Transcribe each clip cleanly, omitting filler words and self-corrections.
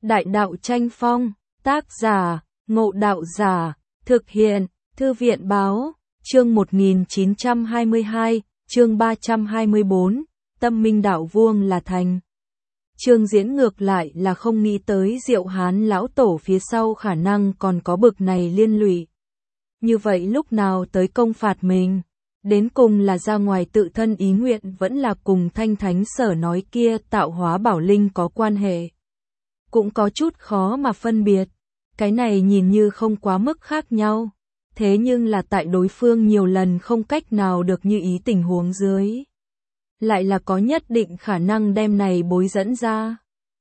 Đại đạo tranh phong, tác giả, Ngộ Đạo Giả, thực hiện, Thư viện báo, chương 1922, chương 324, Tâm Minh Đạo Vuông là thành. Trương Diễn ngược lại là không nghĩ tới Diệu Hán lão tổ phía sau khả năng còn có bực này liên lụy. Như vậy lúc nào tới công phạt mình, đến cùng là ra ngoài tự thân ý nguyện vẫn là cùng Thanh Thánh Sở nói kia tạo hóa bảo linh có quan hệ. Cũng có chút khó mà phân biệt, cái này nhìn như không quá mức khác nhau, thế nhưng là tại đối phương nhiều lần không cách nào được như ý tình huống dưới. Lại là có nhất định khả năng đem này bối dẫn ra.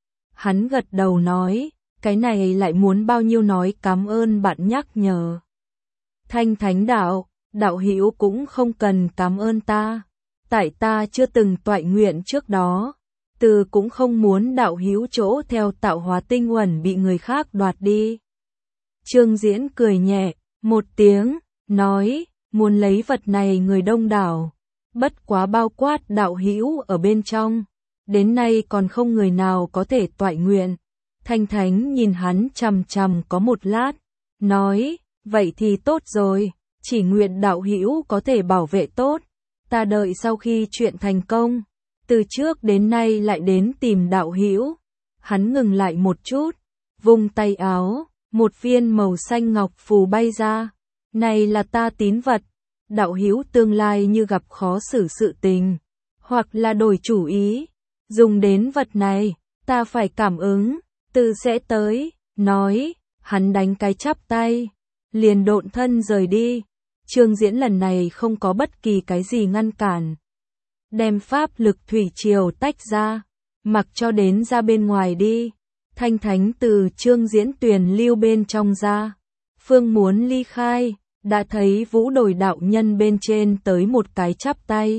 Hắn gật đầu nói, cái này lại muốn bao nhiêu nói cảm ơn bạn nhắc nhở. Thanh Thánh đạo, đạo hữu cũng không cần cảm ơn ta, tại ta chưa từng toại nguyện trước đó, từ cũng không muốn đạo hữu chỗ theo tạo hóa tinh uẩn bị người khác đoạt đi. Trương Diễn cười nhẹ, một tiếng, nói, muốn lấy vật này người đông đảo, bất quá bao quát đạo hữu ở bên trong, đến nay còn không người nào có thể toại nguyện. Thanh Thánh nhìn hắn chằm chằm có một lát, nói, vậy thì tốt rồi, chỉ nguyện đạo hữu có thể bảo vệ tốt, ta đợi sau khi chuyện thành công, từ trước đến nay lại đến tìm đạo hữu. Hắn ngừng lại một chút, vung tay áo, một viên màu xanh ngọc phù bay ra, này là ta tín vật, đạo hữu tương lai như gặp khó xử sự tình, hoặc là đổi chủ ý, dùng đến vật này, ta phải cảm ứng, từ sẽ tới, nói, hắn đánh cái chắp tay, liền độn thân rời đi. Trương Diễn lần này không có bất kỳ cái gì ngăn cản, đem pháp lực thủy triều tách ra, mặc cho đến ra bên ngoài đi. Thanh Thánh từ Trương Diễn tuyền lưu bên trong ra, phương muốn ly khai, đã thấy Vũ Đồi đạo nhân bên trên tới một cái chắp tay,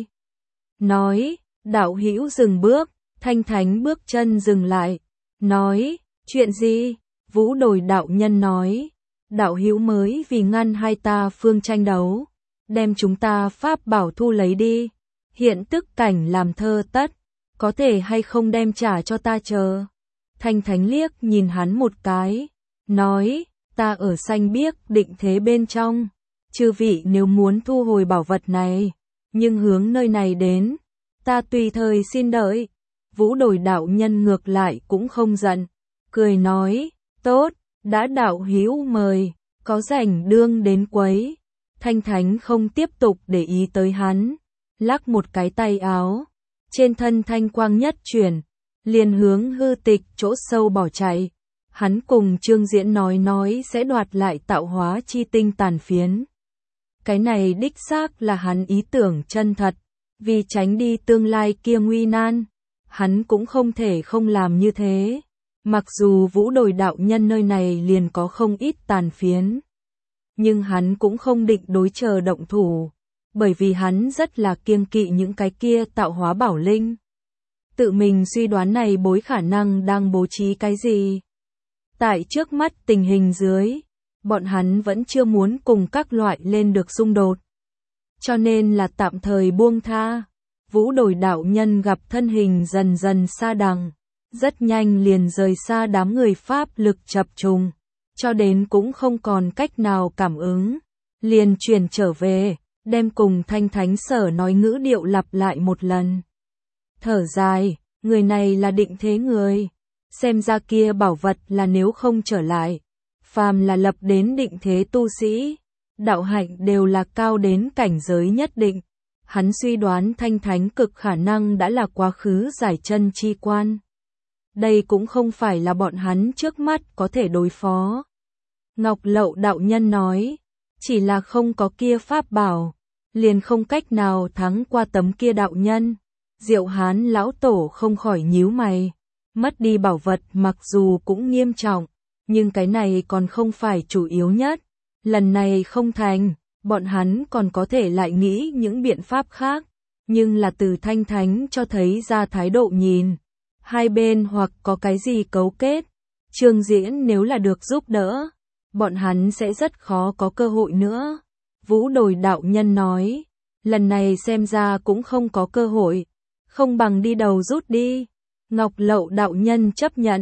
nói, đạo hữu dừng bước. Thanh Thánh bước chân dừng lại, nói, chuyện gì? Vũ Đồi đạo nhân nói, đạo hữu mới vì ngăn hai ta phương tranh đấu, đem chúng ta pháp bảo thu lấy đi, hiện tức cảnh làm thơ tất, có thể hay không đem trả cho ta chờ. Thanh Thánh liếc nhìn hắn một cái, nói, ta ở xanh biếc định thế bên trong, chư vị nếu muốn thu hồi bảo vật này, nhưng hướng nơi này đến, ta tùy thời xin đợi. Vũ Đồi đạo nhân ngược lại cũng không giận, cười nói, tốt, đã đạo hữu mời, có rảnh đương đến quấy. Thanh Thánh không tiếp tục để ý tới hắn, lắc một cái tay áo, trên thân thanh quang nhất chuyển, liền hướng hư tịch chỗ sâu bỏ chạy. Hắn cùng Trương Diễn nói sẽ đoạt lại tạo hóa chi tinh tàn phiến. Cái này đích xác là hắn ý tưởng chân thật, vì tránh đi tương lai kia nguy nan, hắn cũng không thể không làm như thế. Mặc dù Vũ Đồi đạo nhân nơi này liền có không ít tàn phiến, nhưng hắn cũng không định đối chờ động thủ, bởi vì hắn rất là kiêng kỵ những cái kia tạo hóa bảo linh. Tự mình suy đoán này bối khả năng đang bố trí cái gì. Tại trước mắt tình hình dưới, bọn hắn vẫn chưa muốn cùng các loại lên được xung đột, cho nên là tạm thời buông tha. Vũ Đồi đạo nhân gặp thân hình dần dần xa đằng, rất nhanh liền rời xa đám người pháp lực chập trùng, cho đến cũng không còn cách nào cảm ứng, liền chuyển trở về, đem cùng Thanh Thánh Sở nói ngữ điệu lặp lại một lần. Thở dài, người này là định thế người, xem ra kia bảo vật là nếu không trở lại, phàm là lập đến định thế tu sĩ, đạo hạnh đều là cao đến cảnh giới nhất định. Hắn suy đoán Thanh Thánh cực khả năng đã là quá khứ giải chân chi quan. Đây cũng không phải là bọn hắn trước mắt có thể đối phó. Ngọc Lậu đạo nhân nói, chỉ là không có kia pháp bảo, liền không cách nào thắng qua tấm kia đạo nhân. Diệu Hán lão tổ không khỏi nhíu mày, mất đi bảo vật mặc dù cũng nghiêm trọng, nhưng cái này còn không phải chủ yếu nhất. Lần này không thành, bọn hắn còn có thể lại nghĩ những biện pháp khác, nhưng là từ Thanh Thánh cho thấy ra thái độ nhìn, hai bên hoặc có cái gì cấu kết. Trương Diễn nếu là được giúp đỡ, bọn hắn sẽ rất khó có cơ hội nữa. Vũ Đồi đạo nhân nói, lần này xem ra cũng không có cơ hội, không bằng đi đầu rút đi. Ngọc Lậu đạo nhân chấp nhận,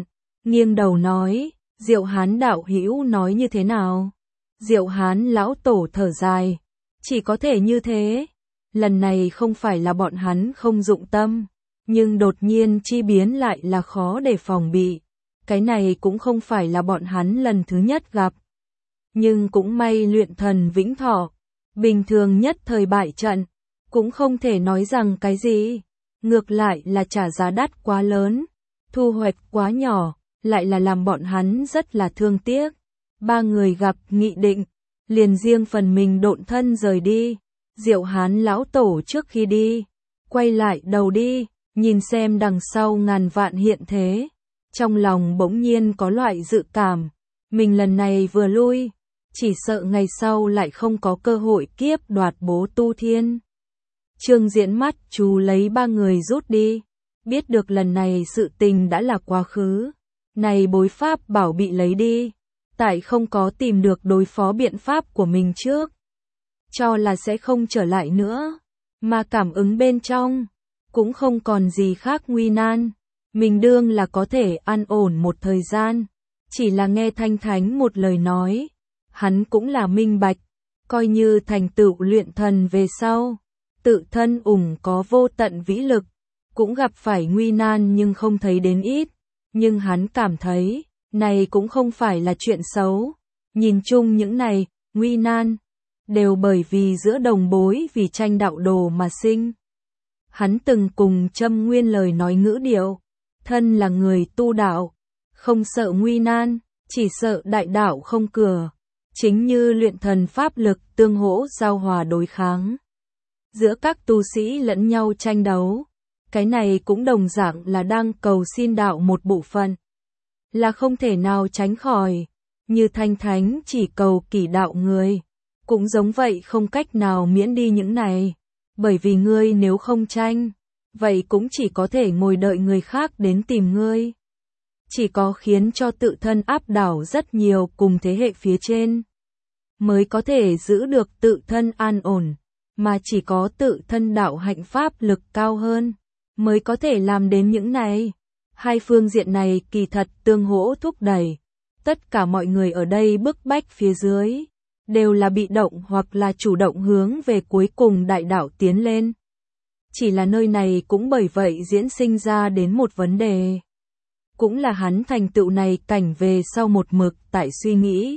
nghiêng đầu nói, Diệu Hán đạo hữu nói như thế nào? Diệu Hán lão tổ thở dài, chỉ có thể như thế. Lần này không phải là bọn hắn không dụng tâm, nhưng đột nhiên chi biến lại là khó để phòng bị. Cái này cũng không phải là bọn hắn lần thứ nhất gặp. Nhưng cũng may luyện thần vĩnh thọ, bình thường nhất thời bại trận, cũng không thể nói rằng cái gì. Ngược lại là trả giá đắt quá lớn, thu hoạch quá nhỏ, lại là làm bọn hắn rất là thương tiếc. Ba người gặp nghị định, liền riêng phần mình độn thân rời đi. Diệu Hán lão tổ trước khi đi, quay lại đầu đi, nhìn xem đằng sau ngàn vạn hiện thế. Trong lòng bỗng nhiên có loại dự cảm, mình lần này vừa lui, chỉ sợ ngày sau lại không có cơ hội kiếp đoạt bố tu thiên. Trương Diễn mắt chú lấy ba người rút đi, biết được lần này sự tình đã là quá khứ, này bối pháp bảo bị lấy đi, tại không có tìm được đối phó biện pháp của mình trước, cho là sẽ không trở lại nữa, mà cảm ứng bên trong, cũng không còn gì khác nguy nan, mình đương là có thể an ổn một thời gian, chỉ là nghe Thanh Thánh một lời nói, hắn cũng là minh bạch, coi như thành tựu luyện thần về sau, tự thân có vô tận vĩ lực, cũng gặp phải nguy nan nhưng không thấy đến ít, nhưng hắn cảm thấy, này cũng không phải là chuyện xấu, nhìn chung những này, nguy nan, đều bởi vì giữa đồng bối vì tranh đạo đồ mà sinh. Hắn từng cùng Châm Nguyên lời nói ngữ điệu, thân là người tu đạo, không sợ nguy nan, chỉ sợ đại đạo không cửa, chính như luyện thần pháp lực tương hỗ giao hòa đối kháng. Giữa các tu sĩ lẫn nhau tranh đấu, cái này cũng đồng dạng là đang cầu xin đạo một bộ phận, là không thể nào tránh khỏi, như Thanh Thánh chỉ cầu kỷ đạo người, cũng giống vậy không cách nào miễn đi những này, bởi vì ngươi nếu không tranh, vậy cũng chỉ có thể ngồi đợi người khác đến tìm ngươi. Chỉ có khiến cho tự thân áp đảo rất nhiều cùng thế hệ phía trên, mới có thể giữ được tự thân an ổn, mà chỉ có tự thân đạo hạnh pháp lực cao hơn, mới có thể làm đến những này. Hai phương diện này kỳ thật tương hỗ thúc đẩy, tất cả mọi người ở đây bức bách phía dưới, đều là bị động hoặc là chủ động hướng về cuối cùng đại đạo tiến lên. Chỉ là nơi này cũng bởi vậy diễn sinh ra đến một vấn đề. Cũng là hắn thành tựu này cảnh về sau một mực tại suy nghĩ.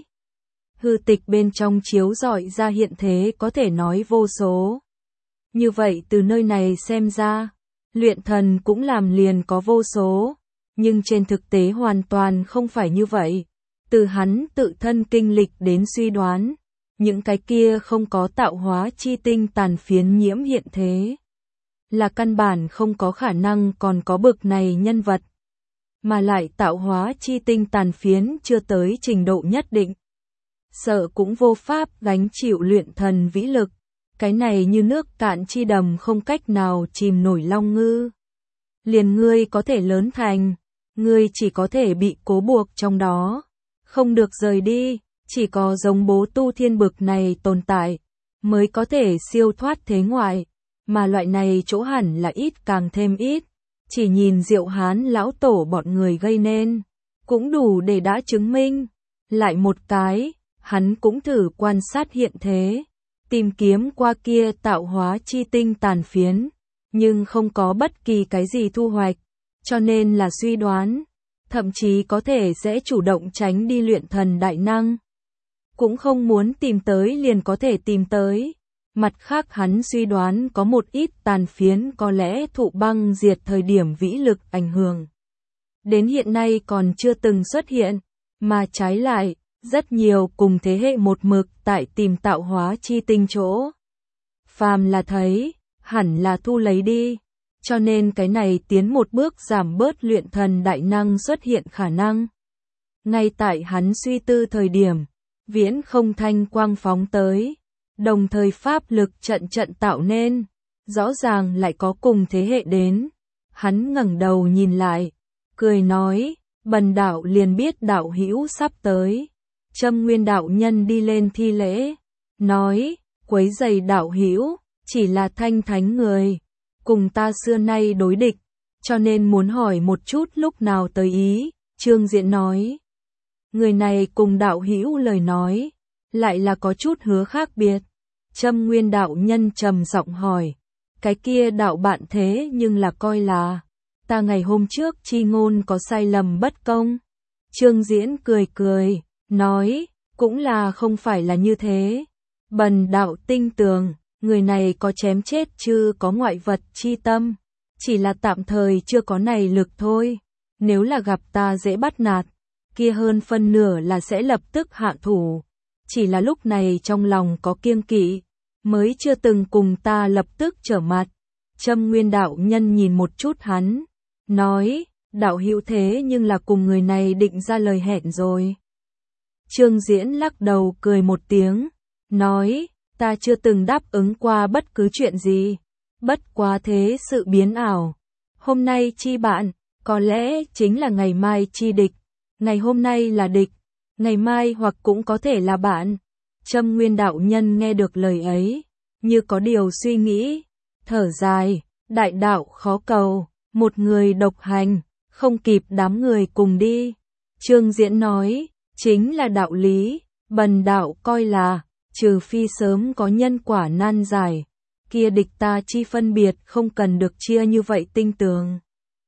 Hư tịch bên trong chiếu rọi ra hiện thế có thể nói vô số. Như vậy từ nơi này xem ra, luyện thần cũng làm liền có vô số, nhưng trên thực tế hoàn toàn không phải như vậy. Từ hắn tự thân kinh lịch đến suy đoán, những cái kia không có tạo hóa chi tinh tàn phiến nhiễm hiện thế, là căn bản không có khả năng còn có bực này nhân vật, mà lại tạo hóa chi tinh tàn phiến chưa tới trình độ nhất định, sợ cũng vô pháp gánh chịu luyện thần vĩ lực, cái này như nước cạn chi đầm không cách nào chìm nổi long ngư. Liền ngươi có thể lớn thành, ngươi chỉ có thể bị cố buộc trong đó, không được rời đi, chỉ có giống bố tu thiên bực này tồn tại, mới có thể siêu thoát thế ngoại, mà loại này chỗ hẳn là ít càng thêm ít, chỉ nhìn Diệu Hán lão tổ bọn người gây nên, cũng đủ để đã chứng minh. Lại một cái, hắn cũng thử quan sát hiện thế, tìm kiếm qua kia tạo hóa chi tinh tàn phiến, nhưng không có bất kỳ cái gì thu hoạch, cho nên là suy đoán, thậm chí có thể sẽ chủ động tránh đi luyện thần đại năng. Cũng không muốn tìm tới liền có thể tìm tới. Mặt khác hắn suy đoán có một ít tàn phiến có lẽ thụ băng diệt thời điểm vĩ lực ảnh hưởng. Đến hiện nay còn chưa từng xuất hiện, mà trái lại, rất nhiều cùng thế hệ một mực tại tìm tạo hóa chi tinh chỗ. Phàm là thấy, hẳn là thu lấy đi, cho nên cái này tiến một bước giảm bớt luyện thần đại năng xuất hiện khả năng. Ngay tại hắn suy tư thời điểm, viễn không thanh quang phóng tới, đồng thời pháp lực trận trận tạo nên, rõ ràng lại có cùng thế hệ đến. Hắn ngẩng đầu nhìn lại, cười nói, bần đạo liền biết đạo hữu sắp tới. Châm Nguyên đạo nhân đi lên thi lễ, nói, quấy rầy đạo hữu, chỉ là Thanh Thánh người, cùng ta xưa nay đối địch, cho nên muốn hỏi một chút lúc nào tới ý, Trương Diễn nói. Người này cùng đạo hữu lời nói, lại là có chút hứa khác biệt. Châm Nguyên đạo nhân trầm giọng hỏi, cái kia đạo bạn thế nhưng là coi là, ta ngày hôm trước chi ngôn có sai lầm bất công. Trương Diễn cười cười, nói, cũng là không phải là như thế. Bần đạo tinh tường, người này có chém chết chứ có ngoại vật chi tâm, chỉ là tạm thời chưa có này lực thôi. Nếu là gặp ta dễ bắt nạt, kia hơn phân nửa là sẽ lập tức hạ thủ. Chỉ là lúc này trong lòng có kiêng kỵ, mới chưa từng cùng ta lập tức trở mặt. Châm Nguyên đạo nhân nhìn một chút hắn, nói, đạo hữu thế nhưng là cùng người này định ra lời hẹn rồi. Trương Diễn lắc đầu cười một tiếng, nói, ta chưa từng đáp ứng qua bất cứ chuyện gì, bất quá thế sự biến ảo. Hôm nay chi bạn, có lẽ chính là ngày mai chi địch, ngày hôm nay là địch, ngày mai hoặc cũng có thể là bạn. Châm Nguyên đạo nhân nghe được lời ấy, như có điều suy nghĩ, thở dài, đại đạo khó cầu, một người độc hành, không kịp đám người cùng đi. Trương Diễn nói, chính là đạo lý, bần đạo coi là, trừ phi sớm có nhân quả nan giải, kia địch ta chi phân biệt không cần được chia như vậy tinh tường.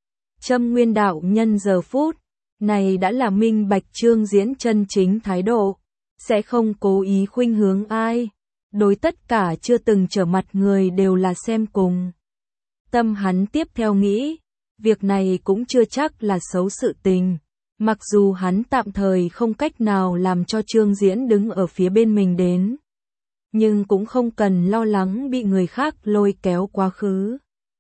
Châm Nguyên đạo nhân giờ phút này đã là minh bạch Trương Diễn chân chính thái độ, sẽ không cố ý khuynh hướng ai, đối tất cả chưa từng trở mặt người đều là xem cùng. Tâm hắn tiếp theo nghĩ, việc này cũng chưa chắc là xấu sự tình, mặc dù hắn tạm thời không cách nào làm cho Trương Diễn đứng ở phía bên mình đến, nhưng cũng không cần lo lắng bị người khác lôi kéo quá khứ.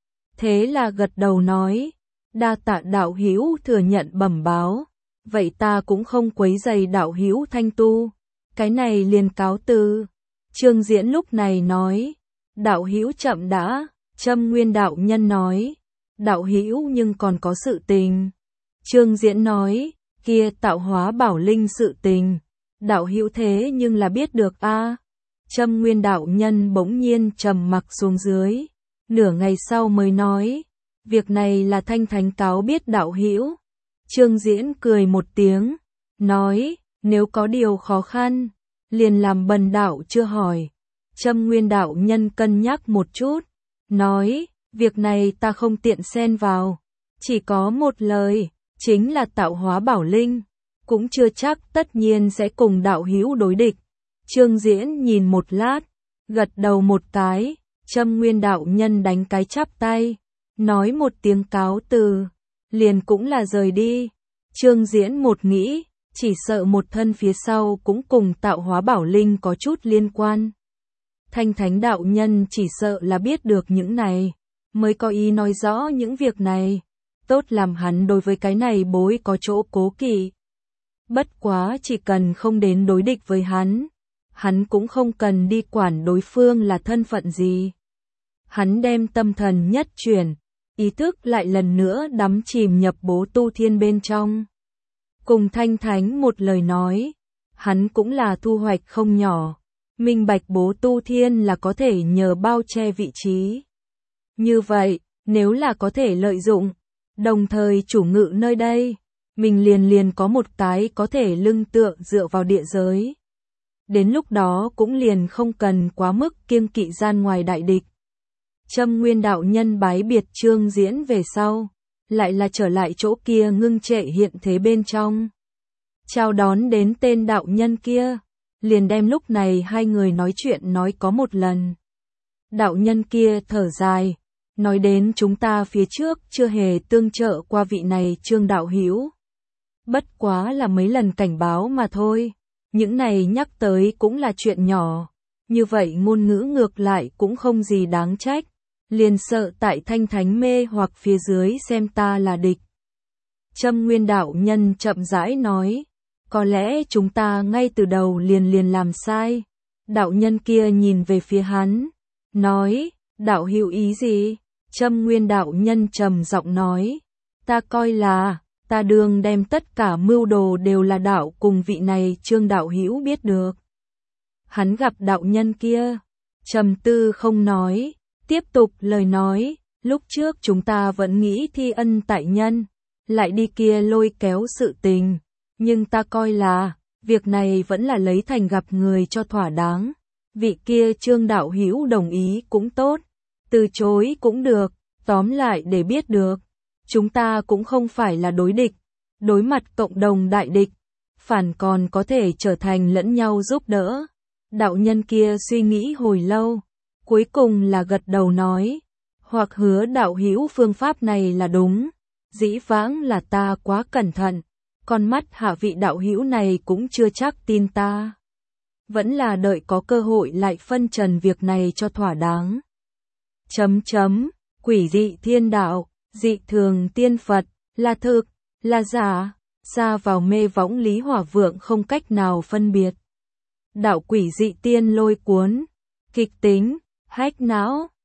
Thế là gật đầu nói, đa tạ đạo hữu thừa nhận bẩm báo, vậy ta cũng không quấy rầy đạo hữu thanh tu, cái này liền cáo từ. Trương Diễn lúc này nói, đạo hữu chậm đã. Châm Nguyên đạo nhân nói, đạo hữu nhưng còn có sự tình. Trương Diễn nói, kia tạo hóa bảo linh sự tình, đạo hữu thế nhưng là biết được a. Châm Nguyên đạo nhân bỗng nhiên trầm mặc xuống dưới, nửa ngày sau mới nói, việc này là Thanh Thánh cáo biết đạo hữu. Trương Diễn cười một tiếng, nói, nếu có điều khó khăn, liền làm bần đạo chưa hỏi. Châm Nguyên đạo nhân cân nhắc một chút, nói, việc này ta không tiện xen vào, chỉ có một lời, chính là tạo hóa bảo linh, cũng chưa chắc tất nhiên sẽ cùng đạo hữu đối địch. Trương Diễn nhìn một lát, gật đầu một cái, Châm Nguyên đạo nhân đánh cái chắp tay, nói một tiếng cáo từ, liền cũng là rời đi. Trương Diễn một nghĩ, chỉ sợ một thân phía sau cũng cùng tạo hóa bảo linh có chút liên quan. Thanh Thánh đạo nhân chỉ sợ là biết được những này, mới có ý nói rõ những việc này, tốt làm hắn đối với cái này bối có chỗ cố kỵ. Bất quá chỉ cần không đến đối địch với hắn cũng không cần đi quản đối phương là thân phận gì. Hắn đem tâm thần nhất chuyển, ý thức lại lần nữa đắm chìm nhập Bố Tu Thiên bên trong. Cùng Thanh Thánh một lời nói, hắn cũng là thu hoạch không nhỏ. Minh bạch Bố Tu Thiên là có thể nhờ bao che vị trí. Như vậy, nếu là có thể lợi dụng, đồng thời chủ ngự nơi đây, mình liền có một cái có thể lưng tựa dựa vào địa giới. Đến lúc đó cũng liền không cần quá mức kiêng kỵ gian ngoài đại địch. Châm Nguyên đạo nhân bái biệt Trương Diễn về sau, lại là trở lại chỗ kia ngưng trệ hiện thế bên trong. Chào đón đến tên đạo nhân kia, liền đem lúc này hai người nói chuyện nói có một lần. Đạo nhân kia thở dài, nói đến chúng ta phía trước chưa hề tương trợ qua vị này Trương đạo hữu. Bất quá là mấy lần cảnh báo mà thôi, những này nhắc tới cũng là chuyện nhỏ, như vậy ngôn ngữ ngược lại cũng không gì đáng trách, liền sợ tại Thanh Thánh mê hoặc phía dưới xem ta là địch. Châm Nguyên đạo nhân chậm rãi nói, có lẽ chúng ta ngay từ đầu liền làm sai. Đạo nhân kia nhìn về phía hắn, nói, đạo hữu ý gì? Châm Nguyên đạo nhân trầm giọng nói, ta coi là, ta đương đem tất cả mưu đồ đều là đạo cùng vị này Trương đạo hữu biết được. Hắn gặp đạo nhân kia, trầm tư không nói, tiếp tục lời nói, lúc trước chúng ta vẫn nghĩ thi ân tại nhân, lại đi kia lôi kéo sự tình, nhưng ta coi là, việc này vẫn là lấy thành gặp người cho thỏa đáng. Vị kia Trương đạo hữu đồng ý cũng tốt, từ chối cũng được, tóm lại để biết được, chúng ta cũng không phải là đối địch, đối mặt cộng đồng đại địch, phản còn có thể trở thành lẫn nhau giúp đỡ. Đạo nhân kia suy nghĩ hồi lâu, cuối cùng là gật đầu nói, hoặc hứa đạo hữu phương pháp này là đúng, dĩ vãng là ta quá cẩn thận, con mắt hạ vị đạo hữu này cũng chưa chắc tin ta. Vẫn là đợi có cơ hội lại phân trần việc này cho thỏa đáng. Quỷ dị thiên đạo, dị thường tiên Phật, là thực, là giả, xa vào mê võng Lý Hỏa Vượng không cách nào phân biệt. Đạo quỷ dị tiên lôi cuốn, kịch tính, hách não.